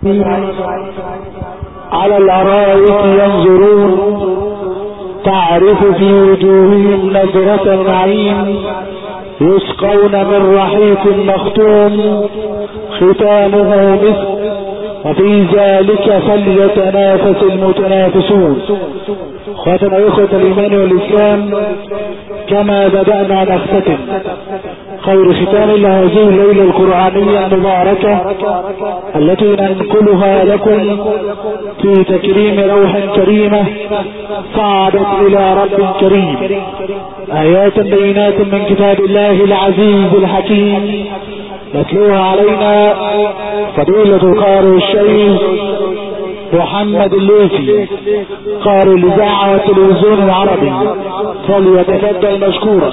على الأرائك ينظرون تعرف في وجوههم نظرة النعيم يسقون من رحيق مختوم ختامه مسك وفي ذلك فليتنافس المتنافسون. اخواتنا اخوة الايمان والاسلام، كما بدأنا نختتم خير ختام لهذه الليلة القرآنية المباركة التي ننقلها لكم في تكريم روح كريمة صعدت الى رب كريم، آيات بينات من كتاب الله العزيز الحكيم يتلوها علينا فضيلة قارئ الشيخ محمد الليثي قارئ الإذاعة والتلفزيون العربي، فليتفضل مشكورا.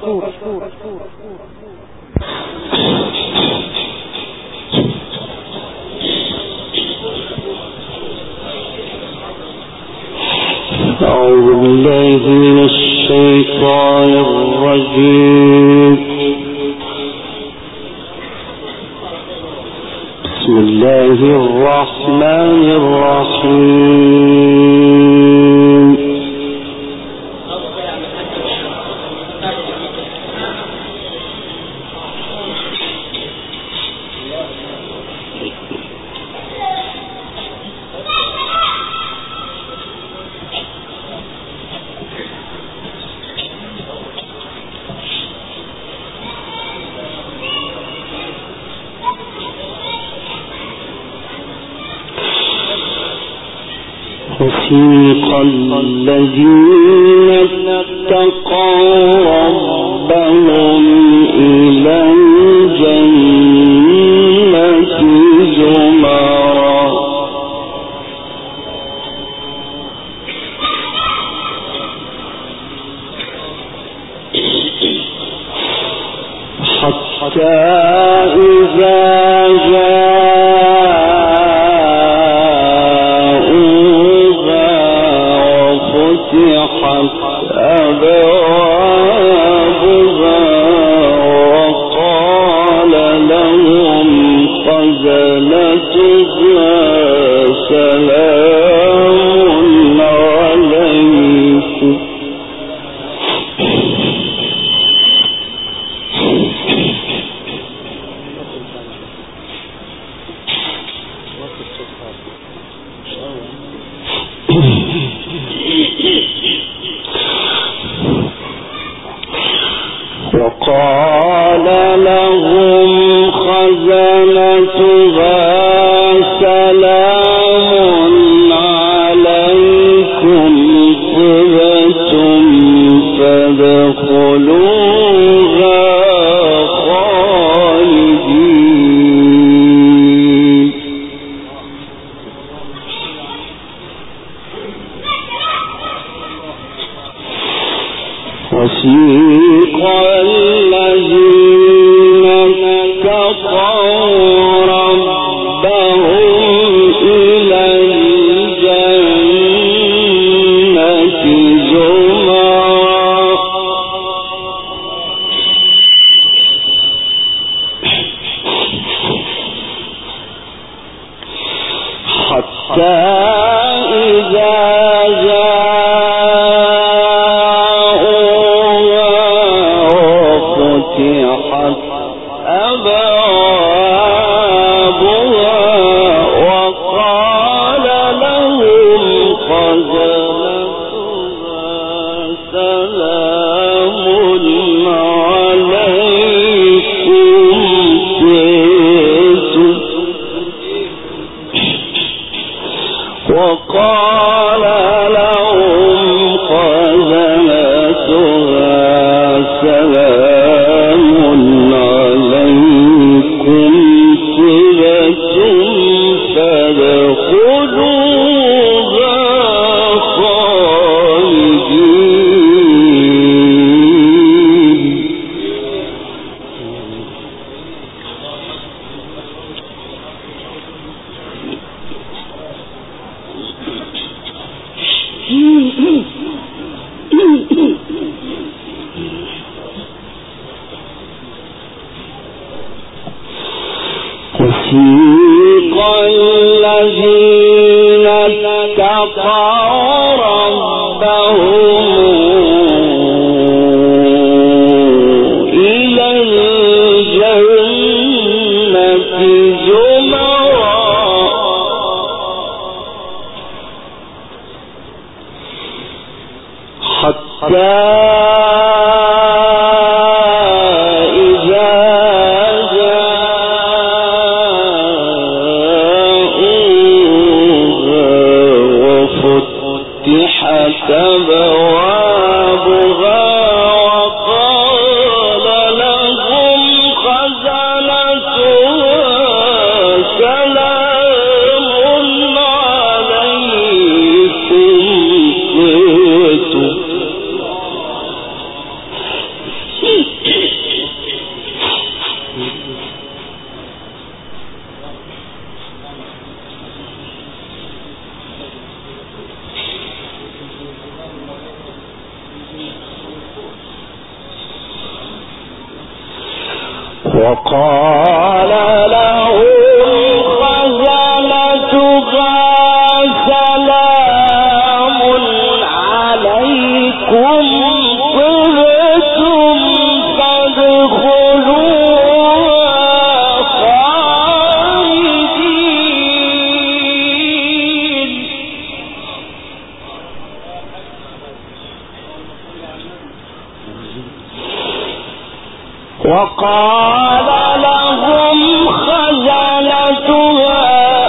أعوذ بالله من الشيطان الرجيم. بسم الله الرحمن الرحيم. وسيق الذين اتقوا ربهم إلى الجنة زمرا حتى إذا فتحت أبوابها وقال لهم خزنتها سلام عليكم وقال لهم خزنتها سلام عليكم طبتم فادخلوها خالدين. وسيق الذين اتقوا ربهم إلى الجنة زمرا حتى إذا فتحت أبوابها وقال لهم خزنتها سلام عليكم وقال لهم خزنتها سلام عليكم وسيق الذين اتقوا ربهم إلى الجنة زمرا حتى وقال لهم خزنتها سلام عليكم طبتم فادخلوها خالدين. وقال لهم خزنتها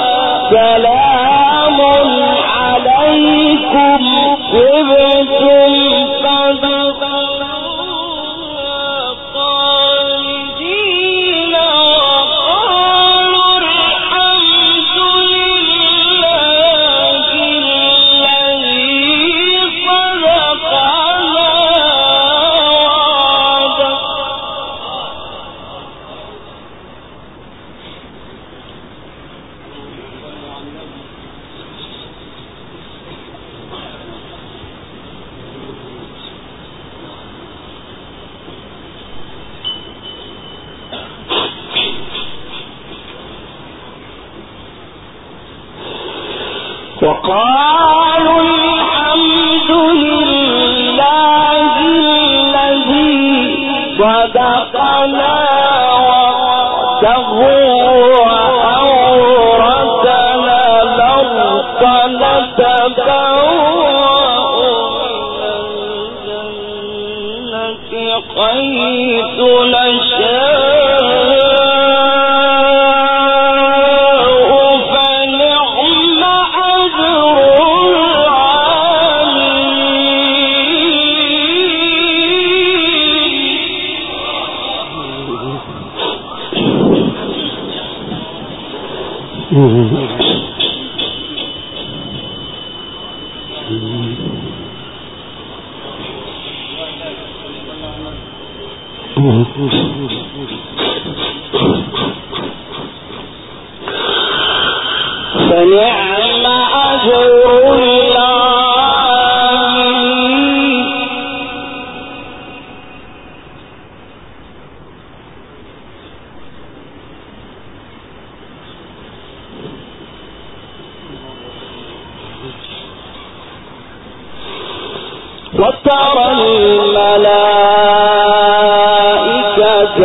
سلام عليكم طبتم فادخلوها خالدين وقالوا الحمد لله الذي صدقنا وعده. وقالوا الحمد لله الذي صدقنا وعده وأورثنا الأرض نتبوأ من الجنة حيث نشاء فنعم أجر العاملين. وترى الملائكة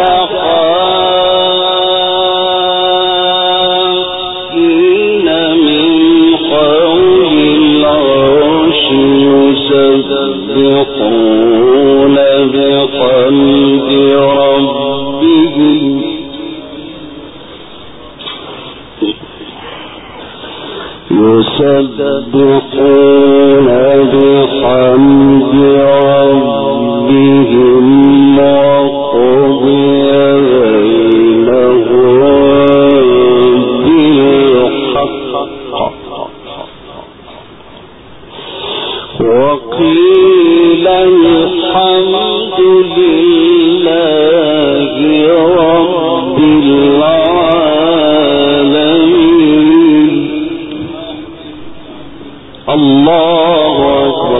حافين من حول العرش يسبحون بحمد ربهم يسبحون بحمد ربهم وقضي بينهم بالحق وقيل الحمد لله رب العالمين. الله أكبر.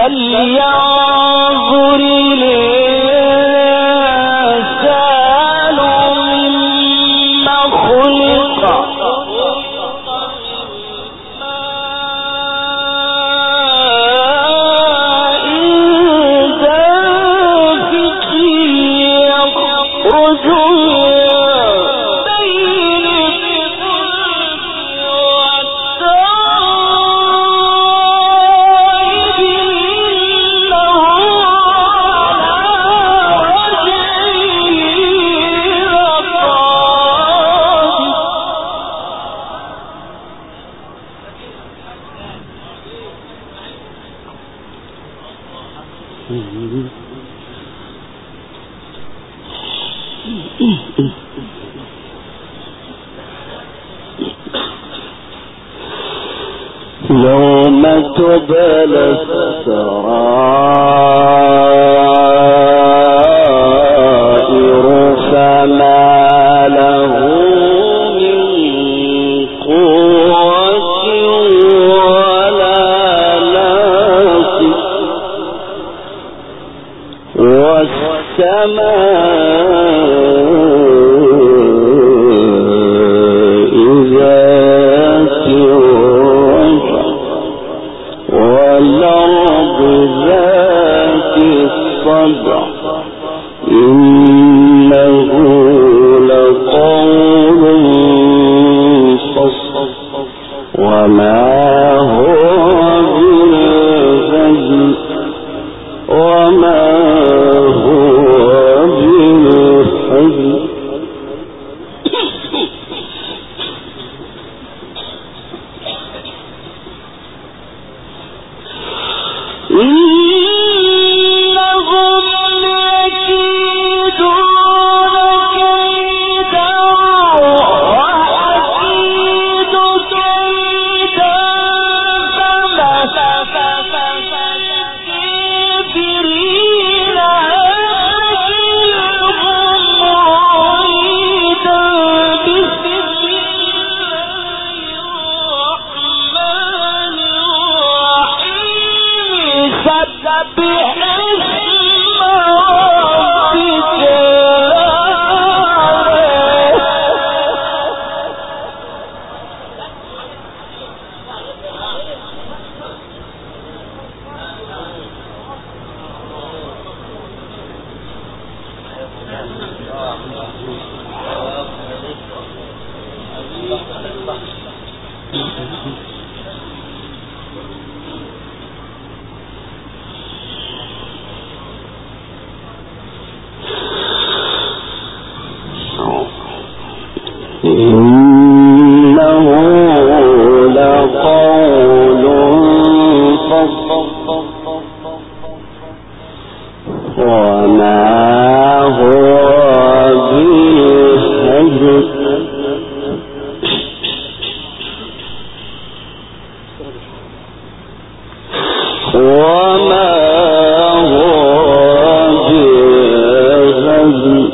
فلينظر الإنسان مما خلق يوم تبلى السرائر فما له من قوة ولا ناصر والسماء ذات الرجع والأرض ذات الصدع إنه لقول فصل وما هو بالهزل وما هو بالحزن إنه لقول فصل وما هو بالهزل وما هو بالهزل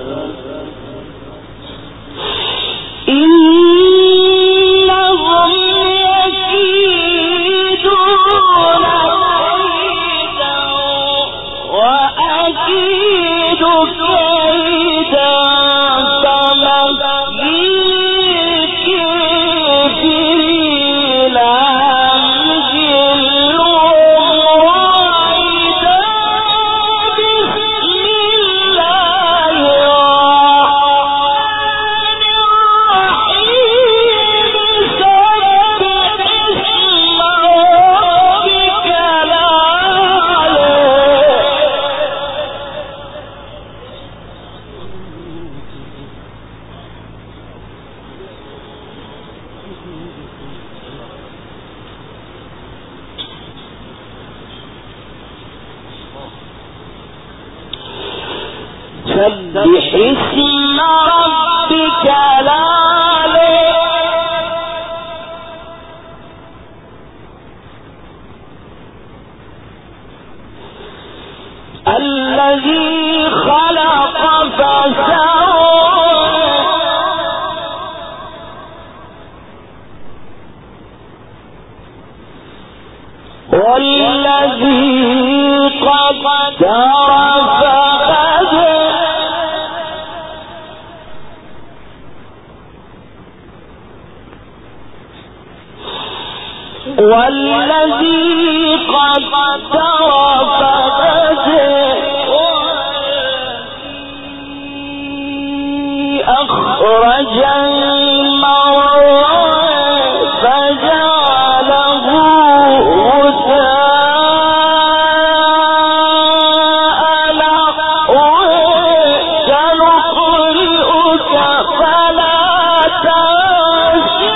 سبح اسم ربك الأعلى الذي خلق فسوى والذي والذي قدر فهدى أخرج المرعى فجعله غثاء نحوه سنقرئك فلا تنسى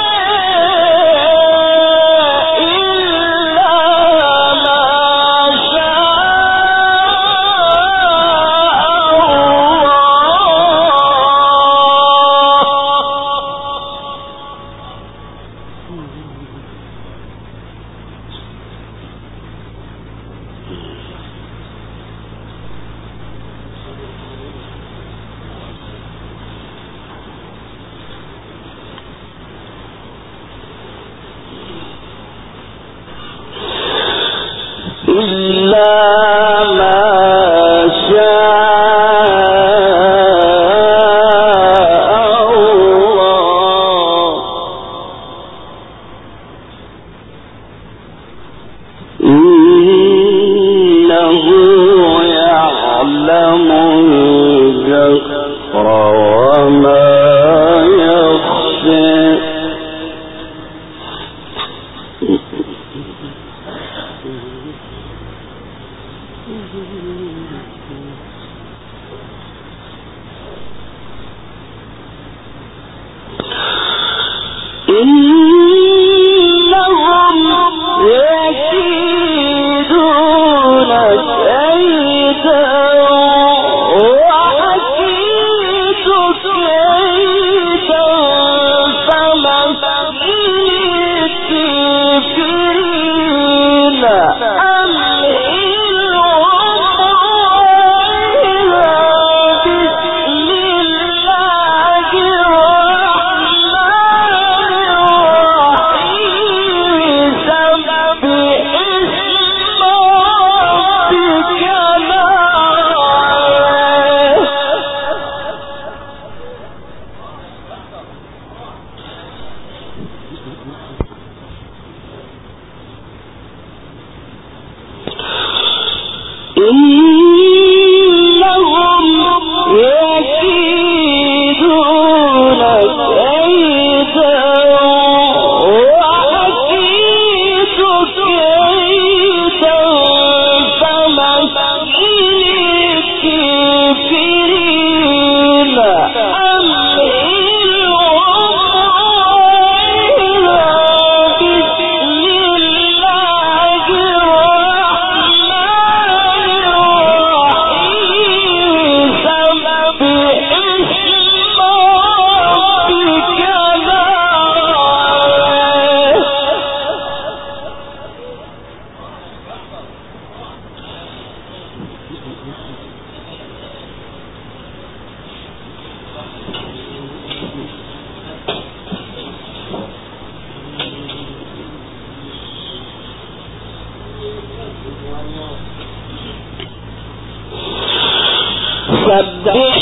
سبح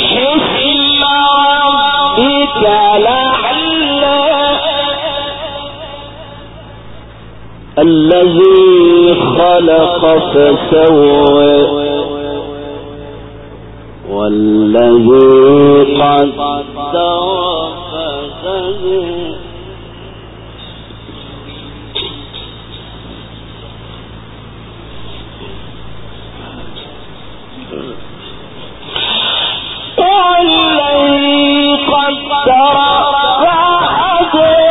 اسم ربك الأعلى الذي خلق فسوى والذي قدر فهدى والذي قدر فهدى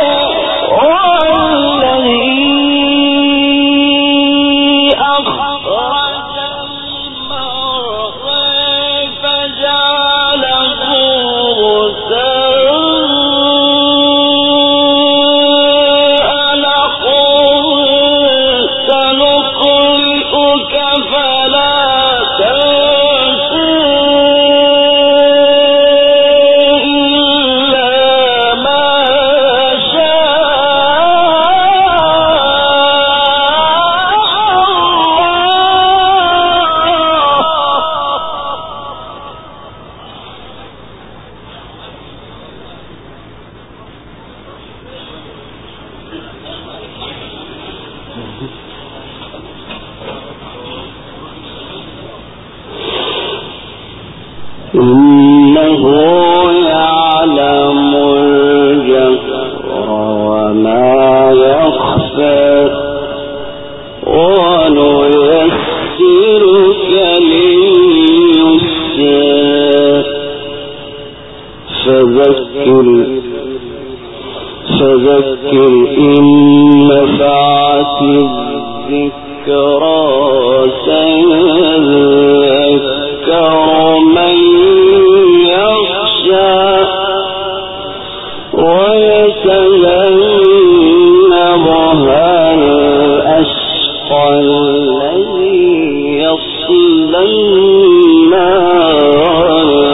والذي أخرج المرعى فجعله غثاء إنه يعلم الجهر وما يخفى ونيسرك لليسرى فذكر إن نفعت الذكرى سيذكر من يخشى ويتجنبها الأشقى الذي يصلى النار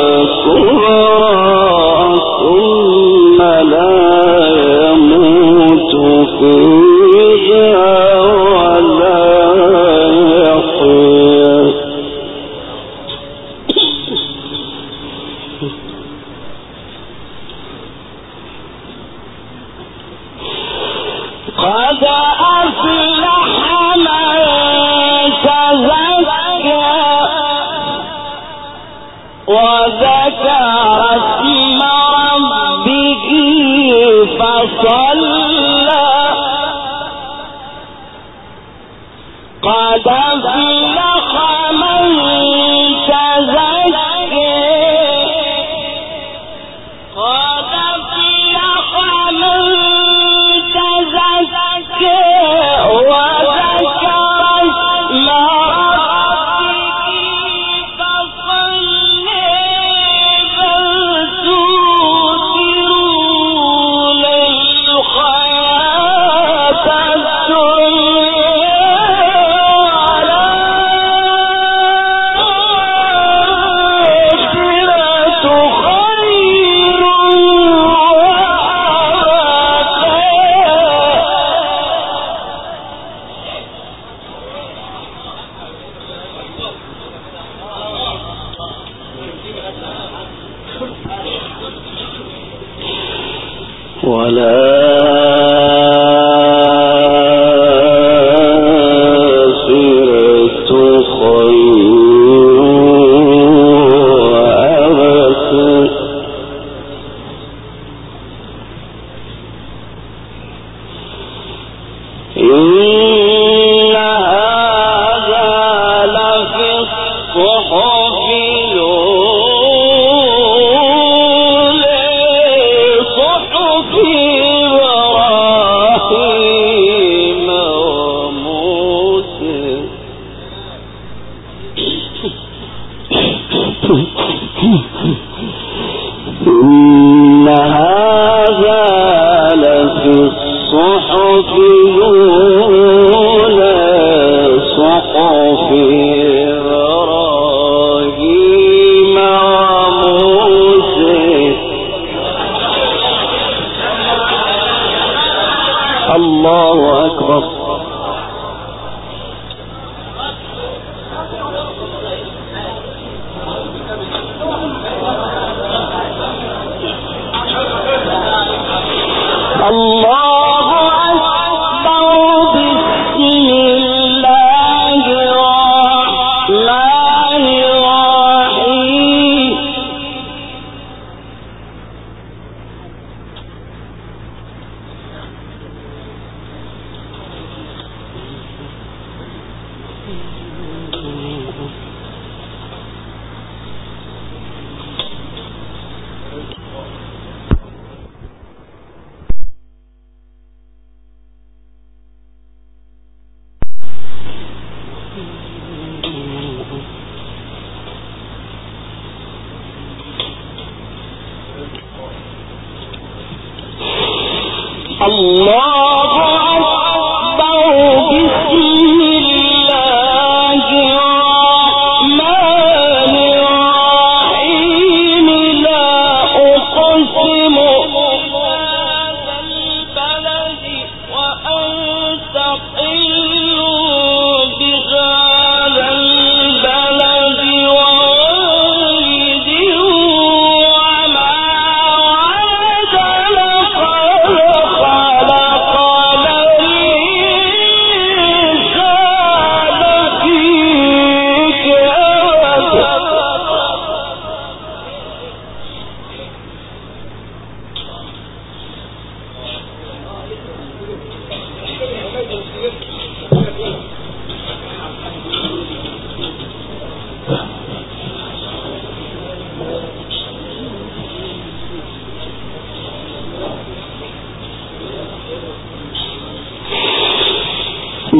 الكبرى ثم لا يموت فيها ولا يحيا قد أفلح من تزكى وذكر اسم ربه فصلى قد أفلح من تزكى قد أفلح من تزكى وذكر اسم ربه فصلى بل تؤثرون الحياة والآخرة إن هذا لفي الصحف الأولى صحف إبراهيم وموسى الله أكبر. الله أكبر. بسم الله الرحمن الرحيم. الله أكبر. بسم الله الرحمن الرحيم. لا أقسم بهذا البلد وأنت حل بهذا البلد ووالد وما ولد. لقد خلقنا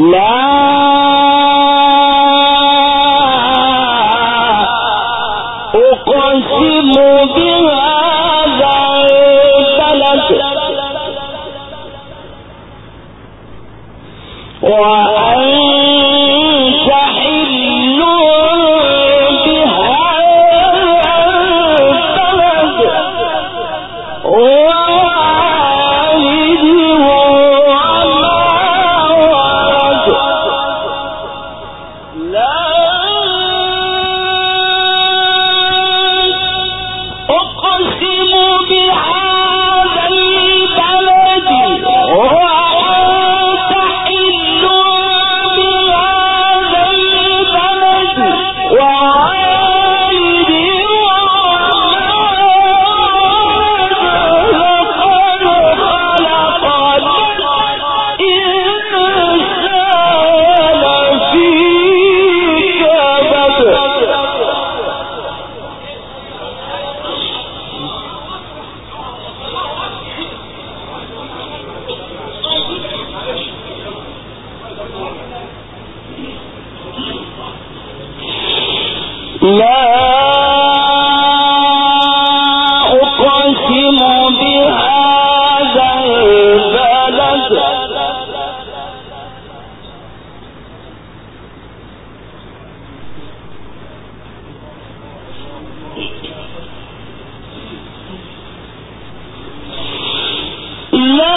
أقسم بهذا البلد وأنت حل بهذا البلد ووالد وما ولد لا أقسم بهذا البلد وأنت حل بهذا البلد ووالد وما ولد لقد خلقنا الإنسان في كبد لا أقسم بهذا البلد لا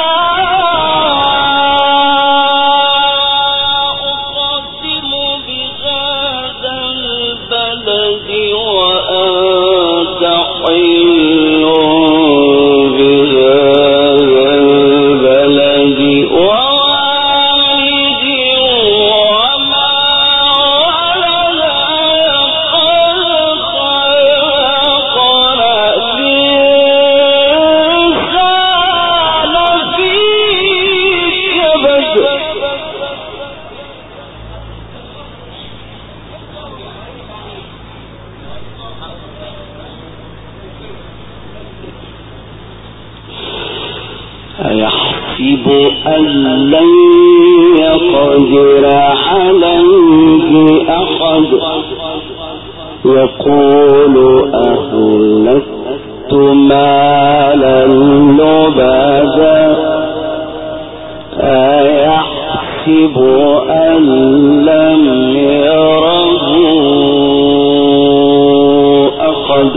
أقسم بهذا البلد وأنت حل بهذا البلد ووالد وما ولد لقد خلقنا الإنسان في كبد أيحسب أن لن يقدر عليه أحد يقول أهلكت مالا لبدا أيحسب أن لم يره أحد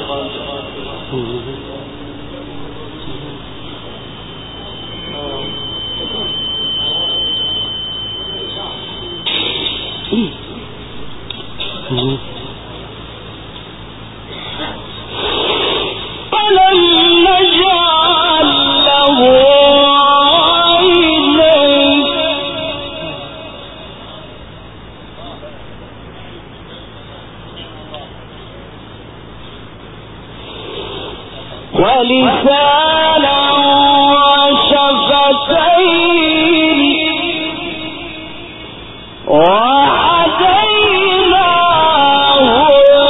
ألم نجعل له عينين ولسانا وشفتين وهديناه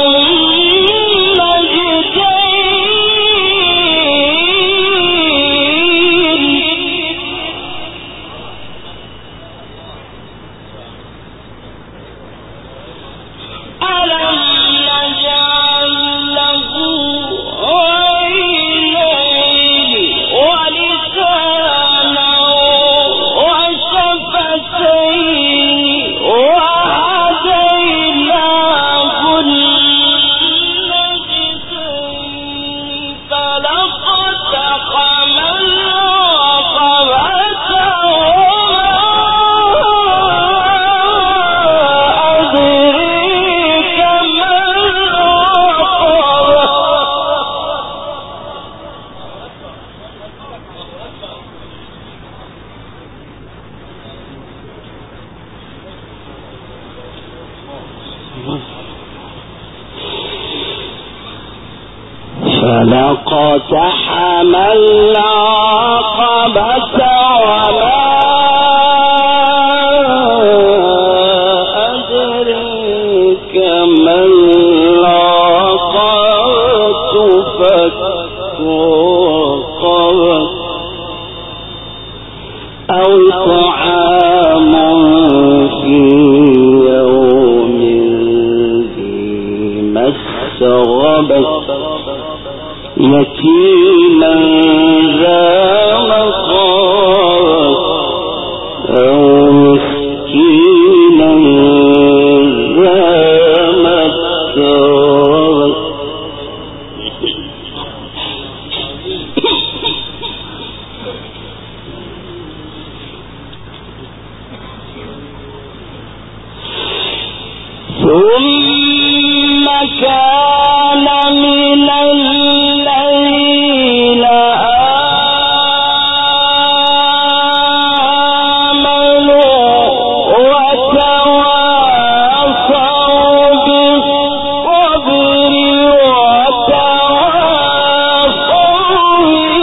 فلقتحم العقبة وما أدريك ما العقبة فك رقبة أو طعام مسغبة يتيما ذا مقربة أو مسكينا ذا متربة ثم كان من الذين آمنوا وتواصوا بالصبر وتواصوا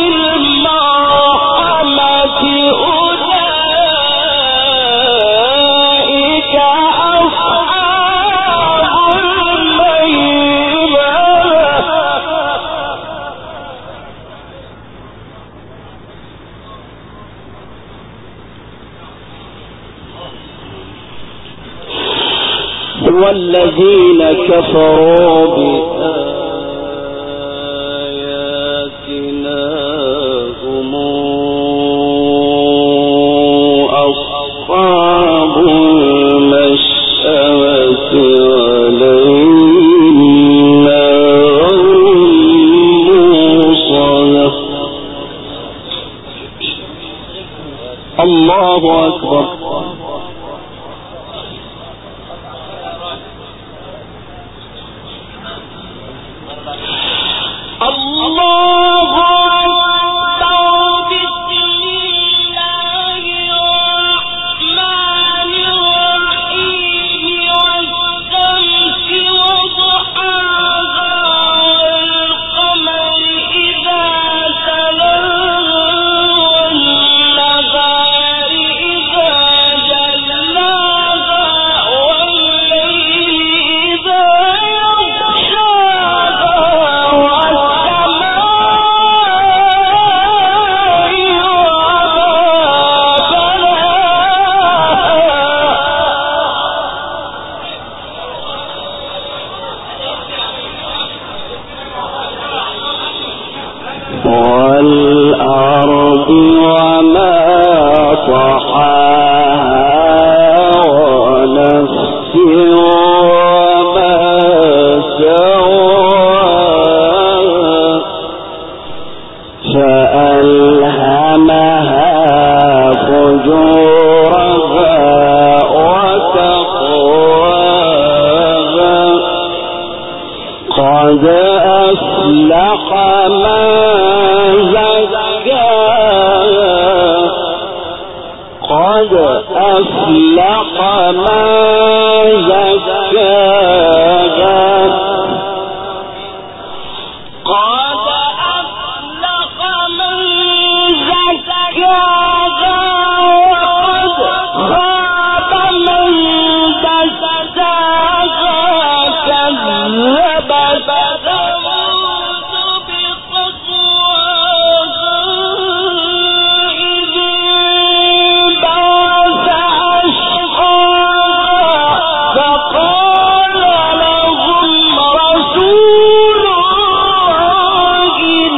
بالمرحمة أولئك والذين كفروا بآياتنا هم أصحاب المشأمة عليهم نار موصدة. الله أكبر. والأرض وما طحاها ونفس وما سواها فألهمها فجورها وتقواها قد أفلح من قد أفلح من زكاها قد أفلح من زكاها وقد خاب من دساها كذبت ثمود بتقواها إذ انبعث أشقاها فقال لهم رسول الله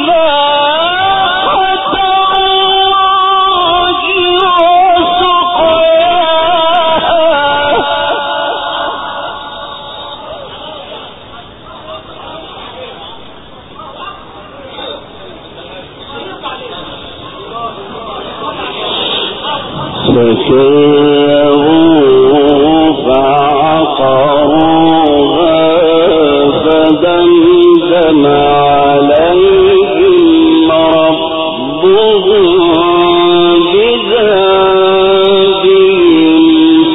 ناقة الله وسقياها فكذبوه فعقروها فدمدم عليهم ربهم بذنبهم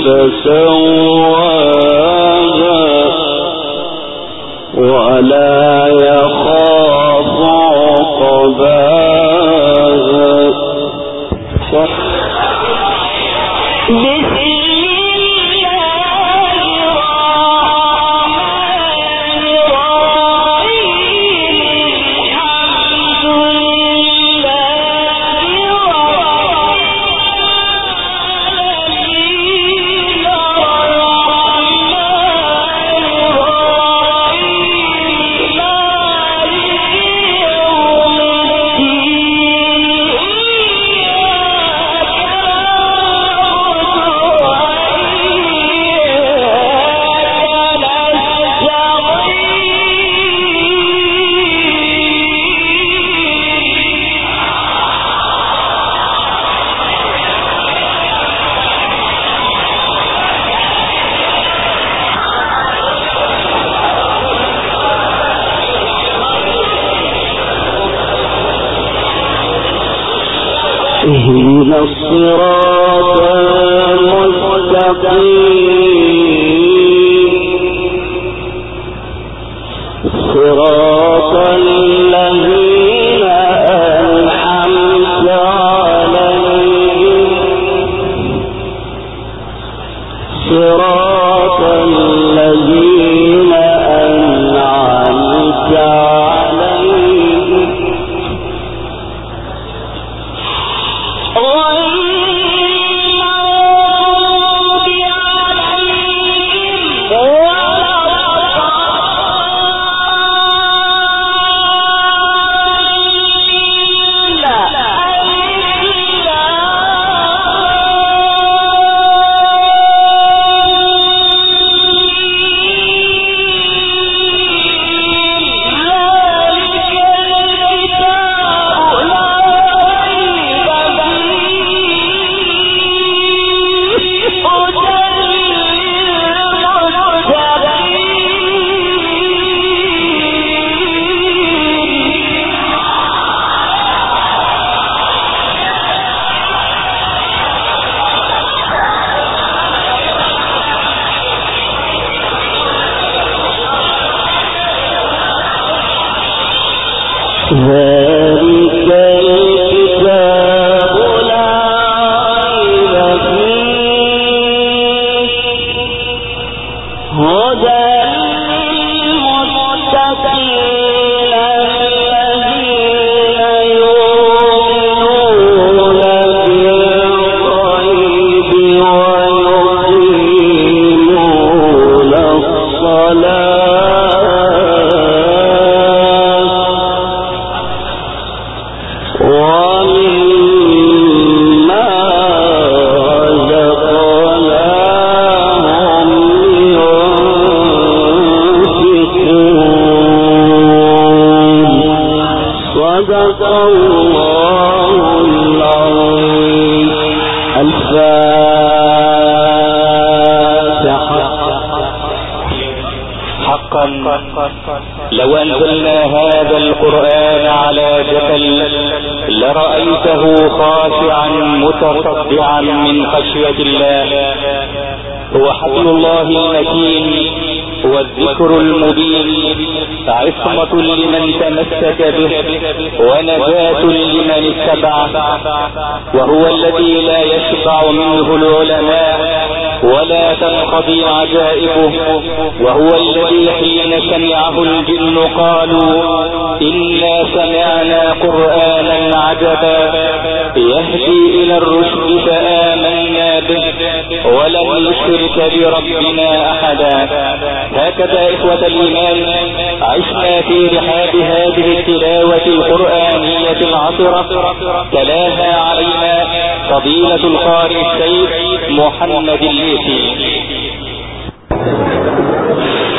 فسواها ولا يخاف عقباها. اهدنا الصراط المستقيم صراط الذين أنعمت عليهم صراط الذين أنعمت عليهم ذلك الكتاب لا ريب فيه هدى للمتقين الذين يؤمنون بالغيب ويقيمون الصلاة ومما رزقناهم ينفقون صدق الله العظيم. الفاتحة. حقا لو أنزلنا هذا القرآن على جبل لرأيته خاشعا متصدعا من خشية الله. هو حبل الله المتين والذكر المبين، عصمة لمن تمسك به ونجاة لمن اتبعه، وهو الذي لا يشبع منه العلماء ولا تنقضي عجائبه، وهو الذي حين سمعه الجن قالوا إنا سمعنا قرآنا عجبا يهدي إلى الرشد فآمنا به ولن نشرك بربنا أحدا. هكذا إخوة الإيمان عشنا في رحاب هذه التلاوة القرآنية العطرة، تلاها علينا فضيلة القارئ الشيخ محمد الليثي.